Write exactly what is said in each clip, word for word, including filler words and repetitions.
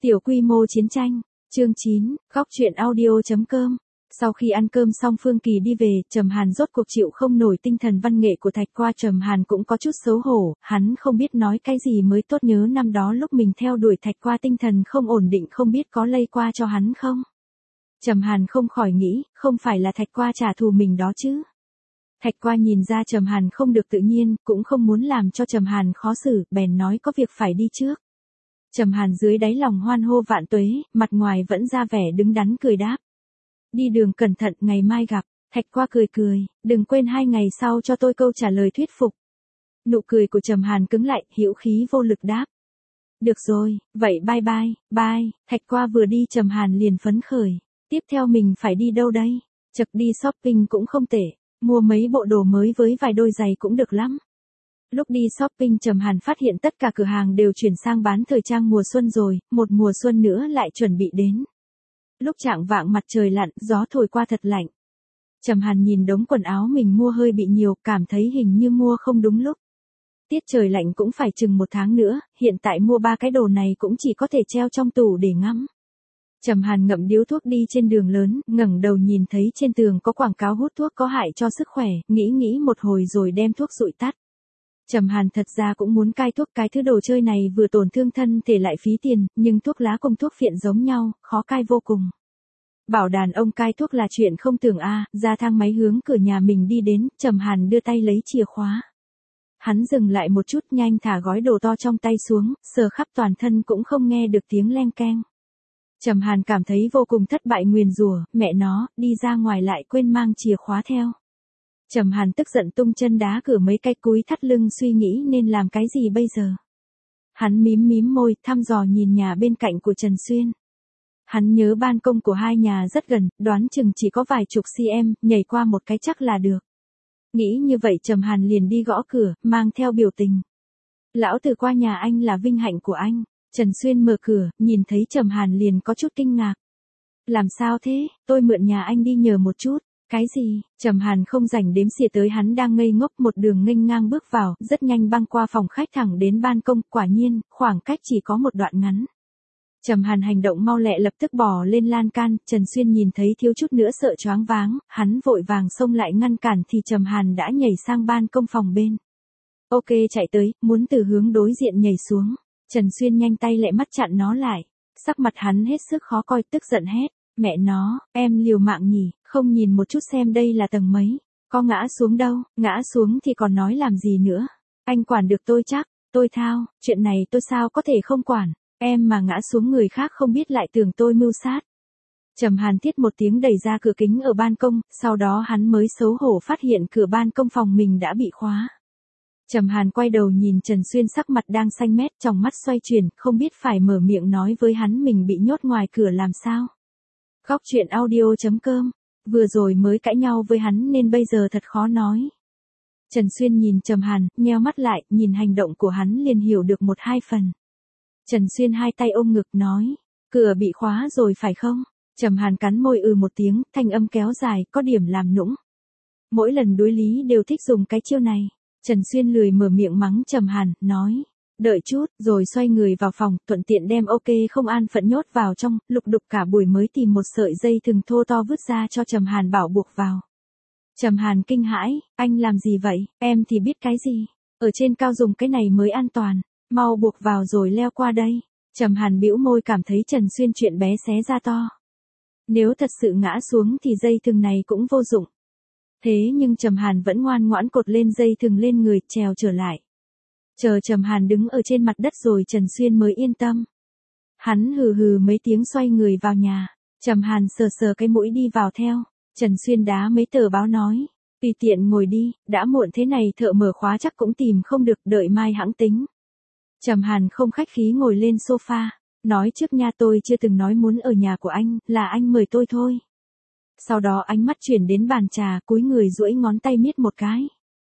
Tiểu quy mô chiến tranh, chương chín, góc truyện audio chấm com. Sau khi ăn cơm xong Phương Kỳ đi về, Trầm Hàn rốt cuộc chịu không nổi tinh thần văn nghệ của Thạch Qua. Trầm Hàn cũng có chút xấu hổ, hắn không biết nói cái gì mới tốt, nhớ năm đó lúc mình theo đuổi Thạch Qua tinh thần không ổn định không biết có lây qua cho hắn không. Trầm Hàn không khỏi nghĩ, không phải là Thạch Qua trả thù mình đó chứ. Thạch Qua nhìn ra Trầm Hàn không được tự nhiên, cũng không muốn làm cho Trầm Hàn khó xử, bèn nói có việc phải đi trước. Trầm Hàn dưới đáy lòng hoan hô vạn tuế, mặt ngoài vẫn ra vẻ đứng đắn cười đáp. Đi đường cẩn thận, ngày mai gặp. Thạch Qua cười cười, đừng quên hai ngày sau cho tôi câu trả lời thuyết phục. Nụ cười của Trầm Hàn cứng lại, hữu khí vô lực đáp. Được rồi, vậy bye bye, bye. Thạch Qua vừa đi Trầm Hàn liền phấn khởi. Tiếp theo mình phải đi đâu đây? Chật, đi shopping cũng không tệ, mua mấy bộ đồ mới với vài đôi giày cũng được lắm. Lúc đi shopping Trầm Hàn phát hiện tất cả cửa hàng đều chuyển sang bán thời trang mùa xuân rồi, một mùa xuân nữa lại chuẩn bị đến. Lúc chạng vạng mặt trời lặn, gió thổi qua thật lạnh. Trầm Hàn nhìn đống quần áo mình mua hơi bị nhiều, cảm thấy hình như mua không đúng lúc. Tiết trời lạnh cũng phải chừng một tháng nữa, hiện tại mua ba cái đồ này cũng chỉ có thể treo trong tủ để ngắm. Trầm Hàn ngậm điếu thuốc đi trên đường lớn, ngẩng đầu nhìn thấy trên tường có quảng cáo hút thuốc có hại cho sức khỏe, nghĩ nghĩ một hồi rồi đem thuốc dụi tắt. Trầm Hàn thật ra cũng muốn cai thuốc, cái thứ đồ chơi này vừa tổn thương thân thể lại phí tiền, nhưng thuốc lá cùng thuốc phiện giống nhau, khó cai vô cùng. Bảo đàn ông cai thuốc là chuyện không tưởng a, à, ra thang máy hướng cửa nhà mình đi đến, Trầm Hàn đưa tay lấy chìa khóa. Hắn dừng lại một chút, nhanh thả gói đồ to trong tay xuống, sờ khắp toàn thân cũng không nghe được tiếng leng keng. Trầm Hàn cảm thấy vô cùng thất bại, nguyền rủa, mẹ nó, đi ra ngoài lại quên mang chìa khóa theo. Trầm Hàn tức giận tung chân đá cửa mấy cái, cúi thắt lưng suy nghĩ nên làm cái gì bây giờ. Hắn mím mím môi, thăm dò nhìn nhà bên cạnh của Trần Xuyên. Hắn nhớ ban công của hai nhà rất gần, đoán chừng chỉ có vài chục cm, nhảy qua một cái chắc là được. Nghĩ như vậy Trầm Hàn liền đi gõ cửa, mang theo biểu tình. Lão tử qua nhà anh là vinh hạnh của anh. Trần Xuyên mở cửa, nhìn thấy Trầm Hàn liền có chút kinh ngạc. Làm sao thế, tôi mượn nhà anh đi nhờ một chút. Cái gì? Trầm Hàn không rảnh đếm xỉa tới, hắn đang ngây ngốc, một đường nghênh ngang bước vào, rất nhanh băng qua phòng khách thẳng đến ban công, quả nhiên, khoảng cách chỉ có một đoạn ngắn. Trầm Hàn hành động mau lẹ, lập tức bò lên lan can, Trần Xuyên nhìn thấy thiếu chút nữa sợ choáng váng, hắn vội vàng xông lại ngăn cản thì Trầm Hàn đã nhảy sang ban công phòng bên. Ok, chạy tới, muốn từ hướng đối diện nhảy xuống. Trần Xuyên nhanh tay lẹ mắt chặn nó lại. Sắc mặt hắn hết sức khó coi, tức giận hét. Mẹ nó, em liều mạng nhỉ, không nhìn một chút xem đây là tầng mấy. Có ngã xuống đâu, ngã xuống thì còn nói làm gì nữa. Anh quản được tôi chắc, tôi thao, chuyện này tôi sao có thể không quản. Em mà ngã xuống người khác không biết lại tưởng tôi mưu sát. Trầm Hàn thiết một tiếng đẩy ra cửa kính ở ban công, sau đó hắn mới xấu hổ phát hiện cửa ban công phòng mình đã bị khóa. Trầm Hàn quay đầu nhìn Trần Xuyên, sắc mặt đang xanh mét, trong mắt xoay chuyển, không biết phải mở miệng nói với hắn mình bị nhốt ngoài cửa làm sao. Góc truyện audio chấm com, vừa rồi mới cãi nhau với hắn nên bây giờ thật khó nói. Trần Xuyên nhìn Trầm Hàn, nheo mắt lại, nhìn hành động của hắn liền hiểu được một hai phần. Trần Xuyên hai tay ôm ngực nói, cửa bị khóa rồi phải không? Trầm Hàn cắn môi ừ một tiếng, thanh âm kéo dài, có điểm làm nũng. Mỗi lần đối lý đều thích dùng cái chiêu này. Trần Xuyên lười mở miệng mắng Trầm Hàn, nói, đợi chút, rồi xoay người vào phòng, thuận tiện đem ok không an phận nhốt vào trong, lục đục cả buổi mới tìm một sợi dây thừng thô to vứt ra cho Trầm Hàn bảo buộc vào. Trầm Hàn kinh hãi, anh làm gì vậy, em thì biết cái gì, ở trên cao dùng cái này mới an toàn, mau buộc vào rồi leo qua đây. Trầm Hàn bĩu môi, cảm thấy Trần Xuyên chuyện bé xé ra to. Nếu thật sự ngã xuống thì dây thừng này cũng vô dụng. Thế nhưng Trầm Hàn vẫn ngoan ngoãn cột lên dây thừng lên người, trèo trở lại. Chờ Trầm Hàn đứng ở trên mặt đất rồi Trần Xuyên mới yên tâm. Hắn hừ hừ mấy tiếng xoay người vào nhà. Trầm Hàn sờ sờ cái mũi đi vào theo. Trần Xuyên đá mấy tờ báo nói, tùy tiện ngồi đi, đã muộn thế này thợ mở khóa chắc cũng tìm không được, đợi mai hẵng tính. Trầm Hàn không khách khí ngồi lên sofa, nói trước nha, tôi chưa từng nói muốn ở nhà của anh, là anh mời tôi thôi. Sau đó ánh mắt chuyển đến bàn trà, cúi người duỗi ngón tay miết một cái.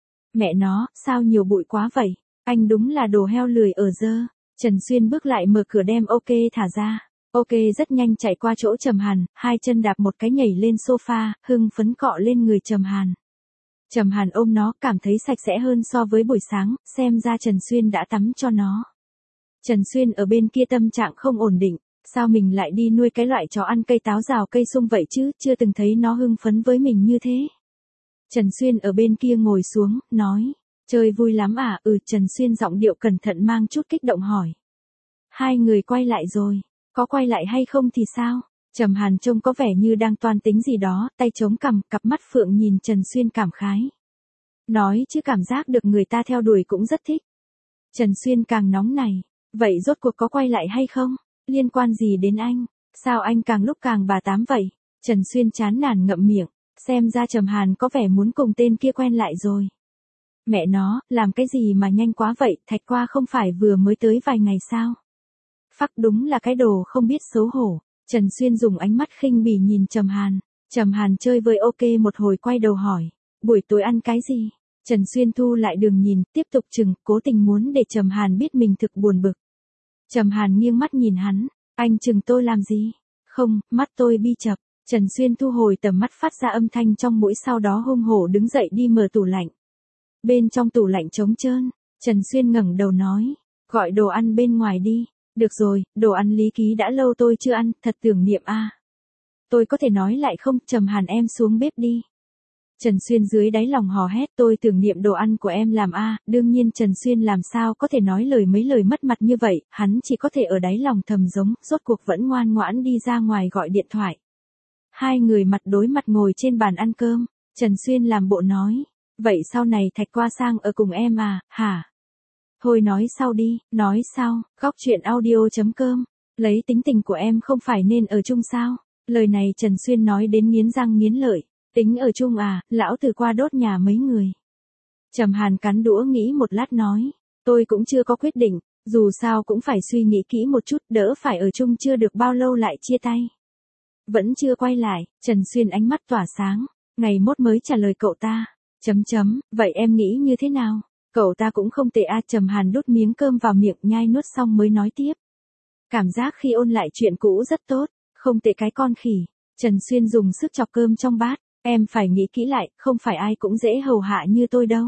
Mẹ nó, sao nhiều bụi quá vậy, anh đúng là đồ heo lười ở dơ. Trần Xuyên bước lại mở cửa đem ok thả ra. Ok rất nhanh chạy qua chỗ Trầm Hàn, hai chân đạp một cái nhảy lên sofa, hưng phấn cọ lên người Trầm Hàn. Trầm Hàn ôm nó, cảm thấy sạch sẽ hơn so với buổi sáng, xem ra Trần Xuyên đã tắm cho nó. Trần Xuyên ở bên kia tâm trạng không ổn định, Sao mình lại đi nuôi cái loại chó ăn cây táo rào cây sung vậy chứ, chưa từng thấy nó hưng phấn với mình như thế. Trần Xuyên ở bên kia ngồi xuống, nói, chơi vui lắm à, ừ. Trần Xuyên giọng điệu cẩn thận mang chút kích động hỏi. Hai người quay lại rồi, có quay lại hay không thì sao? Trầm Hàn trông có vẻ như đang toan tính gì đó, tay chống cằm, cặp mắt phượng nhìn Trần Xuyên cảm khái. Nói chứ cảm giác được người ta theo đuổi cũng rất thích. Trần Xuyên càng nóng này, vậy rốt cuộc có quay lại hay không? Liên quan gì đến anh? Sao anh càng lúc càng bà tám vậy? Trần Xuyên chán nản ngậm miệng, xem ra Trầm Hàn có vẻ muốn cùng tên kia quen lại rồi. Mẹ nó, làm cái gì mà nhanh quá vậy, Thạch Qua không phải vừa mới tới vài ngày sao? Phắc đúng là cái đồ không biết xấu hổ. Trần Xuyên dùng ánh mắt khinh bỉ nhìn Trầm Hàn. Trầm Hàn chơi vơi ok một hồi quay đầu hỏi, buổi tối ăn cái gì? Trần Xuyên thu lại đường nhìn, tiếp tục chừng, cố tình muốn để Trầm Hàn biết mình thực buồn bực. Trầm Hàn nghiêng mắt nhìn hắn, anh chừng tôi làm gì? Không, mắt tôi bi chập. Trần Xuyên thu hồi tầm mắt phát ra âm thanh trong mũi, sau đó hung hổ đứng dậy đi mở tủ lạnh. Bên trong tủ lạnh trống trơn, Trần Xuyên ngẩng đầu nói, gọi đồ ăn bên ngoài đi. Được rồi, đồ ăn Lý Ký đã lâu tôi chưa ăn, thật tưởng niệm a. À. Tôi có thể nói lại không? Trầm Hàn em xuống bếp đi. Trần Xuyên dưới đáy lòng hò hét, tôi tưởng niệm đồ ăn của em làm a. À. Đương nhiên Trần Xuyên làm sao có thể nói lời mấy lời mất mặt như vậy, hắn chỉ có thể ở đáy lòng thầm giống, rốt cuộc vẫn ngoan ngoãn đi ra ngoài gọi điện thoại. Hai người mặt đối mặt ngồi trên bàn ăn cơm, Trần Xuyên làm bộ nói, vậy sau này Thạch Qua sang ở cùng em à, hả? Thôi nói sau đi, nói sau, góc chuyện audio chấm com, lấy tính tình của em không phải nên ở chung sao? Lời này Trần Xuyên nói đến nghiến răng nghiến lợi, tính ở chung à, lão tử qua đốt nhà mấy người. Trầm Hàn cắn đũa nghĩ một lát nói, tôi cũng chưa có quyết định, dù sao cũng phải suy nghĩ kỹ một chút, đỡ phải ở chung chưa được bao lâu lại chia tay. Vẫn chưa quay lại, Trần Xuyên ánh mắt tỏa sáng, ngày mốt mới trả lời cậu ta, chấm chấm, vậy em nghĩ như thế nào? Cậu ta cũng không tệ a. Trầm Hàn đút miếng cơm vào miệng nhai nuốt xong mới nói tiếp. Cảm giác khi ôn lại chuyện cũ rất tốt, không tệ cái con khỉ. Trần Xuyên dùng sức chọc cơm trong bát, em phải nghĩ kỹ lại, không phải ai cũng dễ hầu hạ như tôi đâu.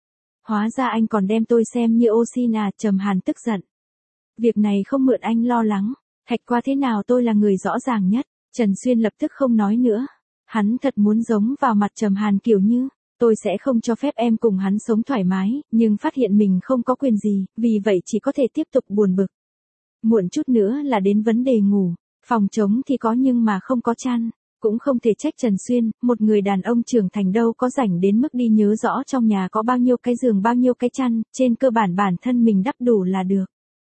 Hóa ra anh còn đem tôi xem như ô xin à. Trầm Hàn tức giận. Việc này không mượn anh lo lắng, Thạch Qua thế nào tôi là người rõ ràng nhất. Trần Xuyên lập tức không nói nữa. Hắn thật muốn giống vào mặt Trầm Hàn kiểu như, tôi sẽ không cho phép em cùng hắn sống thoải mái, nhưng phát hiện mình không có quyền gì, vì vậy chỉ có thể tiếp tục buồn bực. Muộn chút nữa là đến vấn đề ngủ, phòng trống thì có nhưng mà không có chăn, cũng không thể trách Trần Xuyên, một người đàn ông trưởng thành đâu có rảnh đến mức đi nhớ rõ trong nhà có bao nhiêu cái giường bao nhiêu cái chăn, trên cơ bản bản thân mình đắp đủ là được.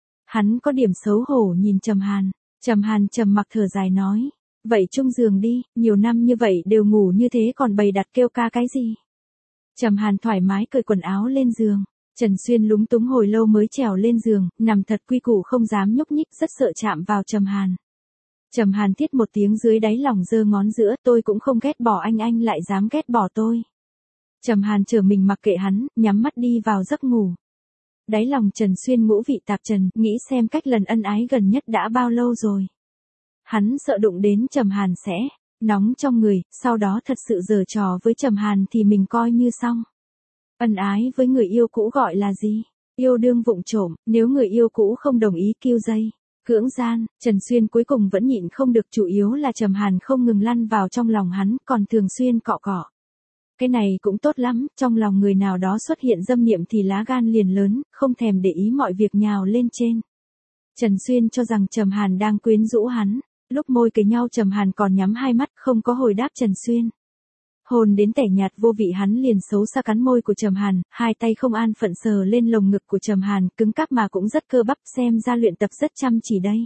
Hắn có điểm xấu hổ nhìn Trầm Hàn, Trầm Hàn trầm mặc thở dài nói, vậy chung giường đi, nhiều năm như vậy đều ngủ như thế còn bày đặt kêu ca cái gì. Trầm Hàn thoải mái cởi quần áo lên giường, Trần Xuyên lúng túng hồi lâu mới trèo lên giường, nằm thật quy củ không dám nhúc nhích, rất sợ chạm vào Trầm Hàn. Trầm Hàn thiết một tiếng dưới đáy lòng giơ ngón giữa, tôi cũng không ghét bỏ anh, anh lại dám ghét bỏ tôi. Trầm Hàn trở mình mặc kệ hắn, nhắm mắt đi vào giấc ngủ. Đáy lòng Trần Xuyên ngũ vị tạp trần, nghĩ xem cách lần ân ái gần nhất đã bao lâu rồi. Hắn sợ đụng đến Trầm Hàn sẽ nóng trong người, sau đó thật sự giở trò với Trầm Hàn thì mình coi như xong. Ân ái với người yêu cũ gọi là gì? Yêu đương vụng trộm, nếu người yêu cũ không đồng ý kiêu dây, cưỡng gian, Trần Xuyên cuối cùng vẫn nhịn không được, chủ yếu là Trầm Hàn không ngừng lăn vào trong lòng hắn, còn thường xuyên cọ cọ. Cái này cũng tốt lắm, trong lòng người nào đó xuất hiện dâm niệm thì lá gan liền lớn, không thèm để ý mọi việc nhào lên trên. Trần Xuyên cho rằng Trầm Hàn đang quyến rũ hắn. Lúc môi kề nhau Trầm Hàn còn nhắm hai mắt không có hồi đáp Trần Xuyên. Hồn đến tẻ nhạt vô vị hắn liền xấu xa cắn môi của Trầm Hàn, hai tay không an phận sờ lên lồng ngực của Trầm Hàn, cứng cáp mà cũng rất cơ bắp, xem ra luyện tập rất chăm chỉ đây.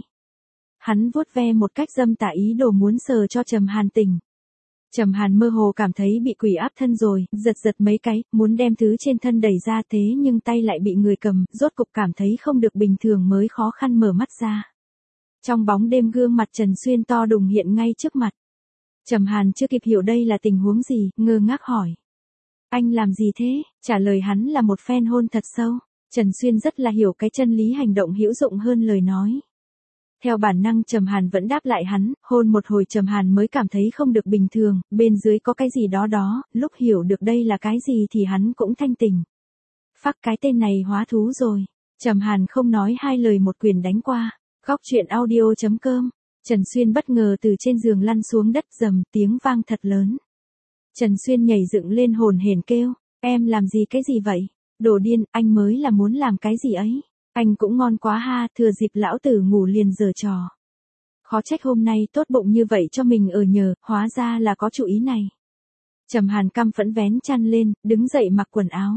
Hắn vuốt ve một cách dâm tà ý đồ muốn sờ cho Trầm Hàn tỉnh. Trầm Hàn mơ hồ cảm thấy bị quỷ áp thân rồi, giật giật mấy cái, muốn đem thứ trên thân đẩy ra thế nhưng tay lại bị người cầm, rốt cục cảm thấy không được bình thường mới khó khăn mở mắt ra. Trong bóng đêm gương mặt Trần Xuyên to đùng hiện ngay trước mặt. Trầm Hàn chưa kịp hiểu đây là tình huống gì, ngơ ngác hỏi. Anh làm gì thế? Trả lời hắn là một phen hôn thật sâu. Trần Xuyên rất là hiểu cái chân lý hành động hữu dụng hơn lời nói. Theo bản năng Trầm Hàn vẫn đáp lại hắn, hôn một hồi Trầm Hàn mới cảm thấy không được bình thường, bên dưới có cái gì đó đó, lúc hiểu được đây là cái gì thì hắn cũng thanh tỉnh. Phắc cái tên này hóa thú rồi. Trầm Hàn không nói hai lời một quyền đánh qua. Góc chuyện audio chấm com. Trần Xuyên bất ngờ từ trên giường lăn xuống đất, rầm tiếng vang thật lớn. Trần Xuyên nhảy dựng lên hồn hển kêu, em làm gì cái gì vậy? Đồ điên, anh mới là muốn làm cái gì ấy. Anh cũng ngon quá ha, thừa dịp lão tử ngủ liền giở trò. Khó trách hôm nay tốt bụng như vậy cho mình ở nhờ, hóa ra là có chủ ý này. Trầm Hàn căm phẫn vén chăn lên, đứng dậy mặc quần áo.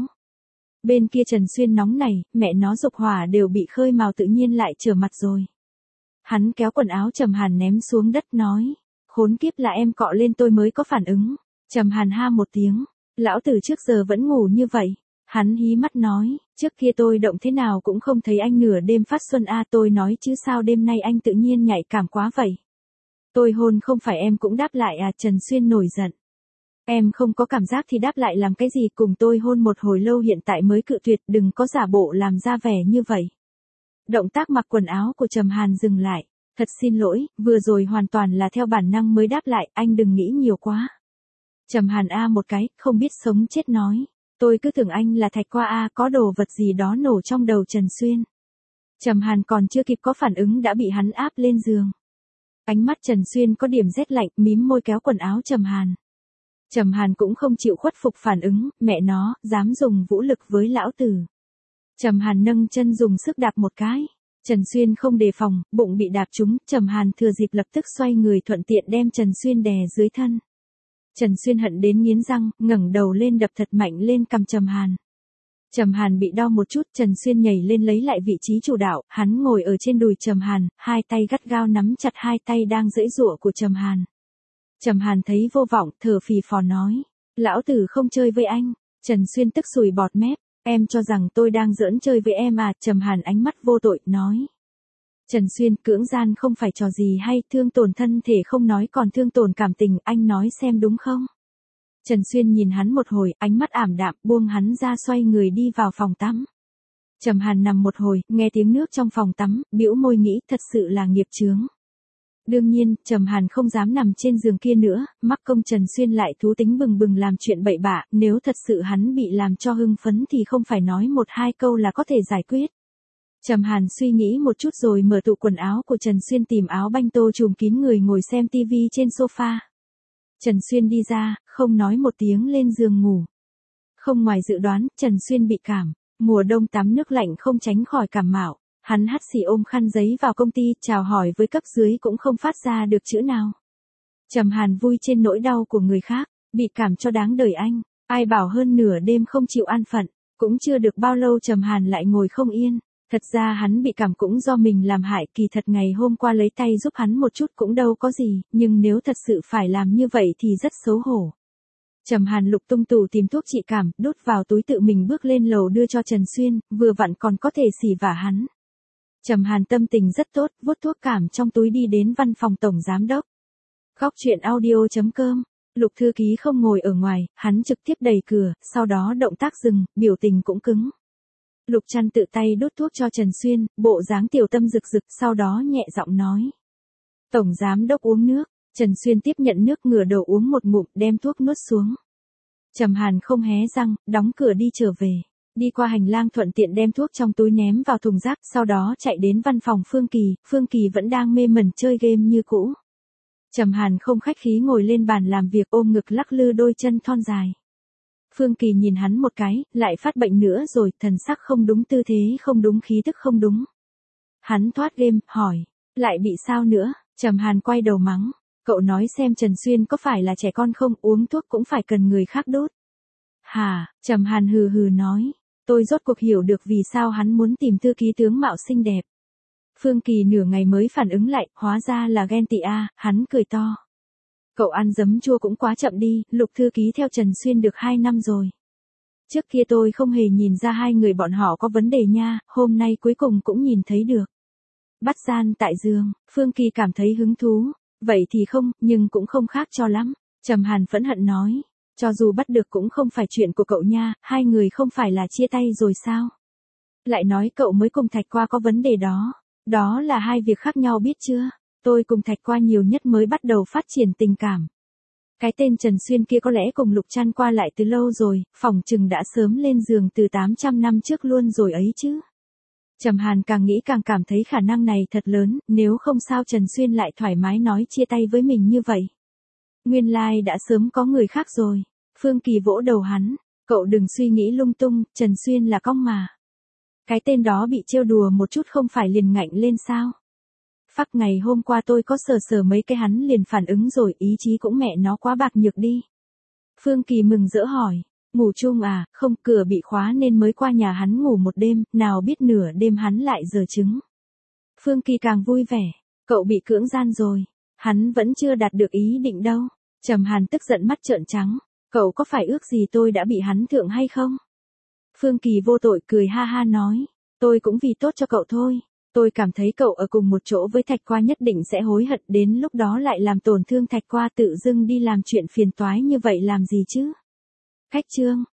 Bên kia Trần Xuyên nóng này, mẹ nó dục hỏa đều bị khơi mào tự nhiên lại trở mặt rồi. Hắn kéo quần áo Trầm Hàn ném xuống đất nói, khốn kiếp là em cọ lên tôi mới có phản ứng. Trầm Hàn ha một tiếng, lão tử trước giờ vẫn ngủ như vậy. Hắn hí mắt nói, trước kia tôi động thế nào cũng không thấy anh nửa đêm phát xuân a, tôi nói chứ sao đêm nay anh tự nhiên nhạy cảm quá vậy. Tôi hôn không phải em cũng đáp lại à? Trần Xuyên nổi giận. Em không có cảm giác thì đáp lại làm cái gì, cùng tôi hôn một hồi lâu hiện tại mới cự tuyệt, đừng có giả bộ làm ra vẻ như vậy. Động tác mặc quần áo của Trầm Hàn dừng lại, thật xin lỗi, vừa rồi hoàn toàn là theo bản năng mới đáp lại, anh đừng nghĩ nhiều quá. Trầm Hàn a một cái, không biết sống chết nói, tôi cứ tưởng anh là Thạch Qua a, có đồ vật gì đó nổ trong đầu Trần Xuyên. Trầm Hàn còn chưa kịp có phản ứng đã bị hắn áp lên giường. Ánh mắt Trần Xuyên có điểm rét lạnh, mím môi kéo quần áo Trầm Hàn. Trầm Hàn cũng không chịu khuất phục phản ứng, mẹ nó, dám dùng vũ lực với lão tử. Trầm Hàn nâng chân dùng sức đạp một cái. Trần Xuyên không đề phòng, bụng bị đạp trúng, Trầm Hàn thừa dịp lập tức xoay người thuận tiện đem Trần Xuyên đè dưới thân. Trần Xuyên hận đến nghiến răng, ngẩng đầu lên đập thật mạnh lên cằm Trầm Hàn. Trầm Hàn bị đau một chút, Trần Xuyên nhảy lên lấy lại vị trí chủ đạo, hắn ngồi ở trên đùi Trầm Hàn, hai tay gắt gao nắm chặt hai tay đang giãy giụa của Trầm Hàn. Trầm Hàn thấy vô vọng, thở phì phò nói, lão tử không chơi với anh. Trần Xuyên tức sùi bọt mép, em cho rằng tôi đang giỡn chơi với em à? Trầm Hàn ánh mắt vô tội, nói. Trần Xuyên, cưỡng gian không phải trò gì hay, thương tổn thân thể không nói còn thương tổn cảm tình, anh nói xem đúng không? Trần Xuyên nhìn hắn một hồi, ánh mắt ảm đạm, buông hắn ra xoay người đi vào phòng tắm. Trầm Hàn nằm một hồi, nghe tiếng nước trong phòng tắm, bĩu môi nghĩ thật sự là nghiệp chướng. Đương nhiên, Trầm Hàn không dám nằm trên giường kia nữa, mắc công Trần Xuyên lại thú tính bừng bừng làm chuyện bậy bạ, nếu thật sự hắn bị làm cho hưng phấn thì không phải nói một hai câu là có thể giải quyết. Trầm Hàn suy nghĩ một chút rồi mở tủ quần áo của Trần Xuyên tìm áo banh tô trùm kín người ngồi xem tivi trên sofa. Trần Xuyên đi ra, không nói một tiếng lên giường ngủ. Không ngoài dự đoán, Trần Xuyên bị cảm, mùa đông tắm nước lạnh không tránh khỏi cảm mạo. Hắn hắt xì ôm khăn giấy vào công ty, chào hỏi với cấp dưới cũng không phát ra được chữ nào. Trầm Hàn vui trên nỗi đau của người khác, bị cảm cho đáng đời anh, ai bảo hơn nửa đêm không chịu an phận, cũng chưa được bao lâu Trầm Hàn lại ngồi không yên. Thật ra hắn bị cảm cũng do mình làm hại, kỳ thật ngày hôm qua lấy tay giúp hắn một chút cũng đâu có gì, nhưng nếu thật sự phải làm như vậy thì rất xấu hổ. Trầm Hàn lục tung tủ tìm thuốc trị cảm, đút vào túi tự mình bước lên lầu đưa cho Trần Xuyên, vừa vặn còn có thể xỉ vả hắn. Trầm Hàn tâm tình rất tốt, vuốt thuốc cảm trong túi đi đến văn phòng tổng giám đốc. Góc chuyện audio chấm com. Lục thư ký không ngồi ở ngoài, hắn trực tiếp đẩy cửa, sau đó động tác dừng, biểu tình cũng cứng. Lục Trăn tự tay đút thuốc cho Trần Xuyên, bộ dáng tiểu tâm rực rực, sau đó nhẹ giọng nói. Tổng giám đốc uống nước. Trần Xuyên tiếp nhận nước, ngửa đầu uống một ngụm, đem thuốc nuốt xuống. Trầm Hàn không hé răng, đóng cửa đi trở về. Đi qua hành lang thuận tiện đem thuốc trong túi ném vào thùng rác, sau đó chạy đến văn phòng Phương Kỳ, Phương Kỳ vẫn đang mê mẩn chơi game như cũ. Trầm Hàn không khách khí ngồi lên bàn làm việc, ôm ngực lắc lư đôi chân thon dài. Phương Kỳ nhìn hắn một cái, lại phát bệnh nữa rồi, thần sắc không đúng, tư thế không đúng, khí tức không đúng. Hắn thoát game, hỏi, lại bị sao nữa? Trầm Hàn quay đầu mắng, cậu nói xem Trần Xuyên có phải là trẻ con không, uống thuốc cũng phải cần người khác đốt. Hả? Trầm Hàn hừ hừ nói. Tôi rốt cuộc hiểu được vì sao hắn muốn tìm thư ký tướng mạo xinh đẹp. Phương Kỳ nửa ngày mới phản ứng lại, hóa ra là ghen tị a, hắn cười to. Cậu ăn giấm chua cũng quá chậm đi, Lục thư ký theo Trần Xuyên được hai năm rồi. Trước kia tôi không hề nhìn ra hai người bọn họ có vấn đề nha, hôm nay cuối cùng cũng nhìn thấy được. Bắt gian tại giường, Phương Kỳ cảm thấy hứng thú, vậy thì không, nhưng cũng không khác cho lắm. Trầm Hàn phẫn hận nói. Cho dù bắt được cũng không phải chuyện của cậu nha, hai người không phải là chia tay rồi sao? Lại nói cậu mới cùng Thạch Qua có vấn đề đó. Đó là hai việc khác nhau biết chưa? Tôi cùng Thạch Qua nhiều nhất mới bắt đầu phát triển tình cảm. Cái tên Trần Xuyên kia có lẽ cùng Lục Trăn qua lại từ lâu rồi, phỏng chừng đã sớm lên giường từ tám trăm năm trước luôn rồi ấy chứ. Trầm Hàn càng nghĩ càng cảm thấy khả năng này thật lớn, nếu không sao Trần Xuyên lại thoải mái nói chia tay với mình như vậy. Nguyên lai like đã sớm có người khác rồi. Phương Kỳ vỗ đầu hắn, cậu đừng suy nghĩ lung tung, Trần Xuyên là cong mà. Cái tên đó bị trêu đùa một chút không phải liền ngạnh lên sao? Phắc ngày hôm qua tôi có sờ sờ mấy cái hắn liền phản ứng rồi, ý chí cũng mẹ nó quá bạc nhược đi. Phương Kỳ mừng rỡ hỏi, ngủ chung à, không, cửa bị khóa nên mới qua nhà hắn ngủ một đêm, nào biết nửa đêm hắn lại giở trứng. Phương Kỳ càng vui vẻ, cậu bị cưỡng gian rồi, hắn vẫn chưa đạt được ý định đâu. Trầm Hàn tức giận mắt trợn trắng, cậu có phải ước gì tôi đã bị hắn thượng hay không? Phương Kỳ vô tội cười ha ha nói, tôi cũng vì tốt cho cậu thôi. Tôi cảm thấy cậu ở cùng một chỗ với Thạch Qua nhất định sẽ hối hận, đến lúc đó lại làm tổn thương Thạch Qua, tự dưng đi làm chuyện phiền toái như vậy làm gì chứ? Khách trương,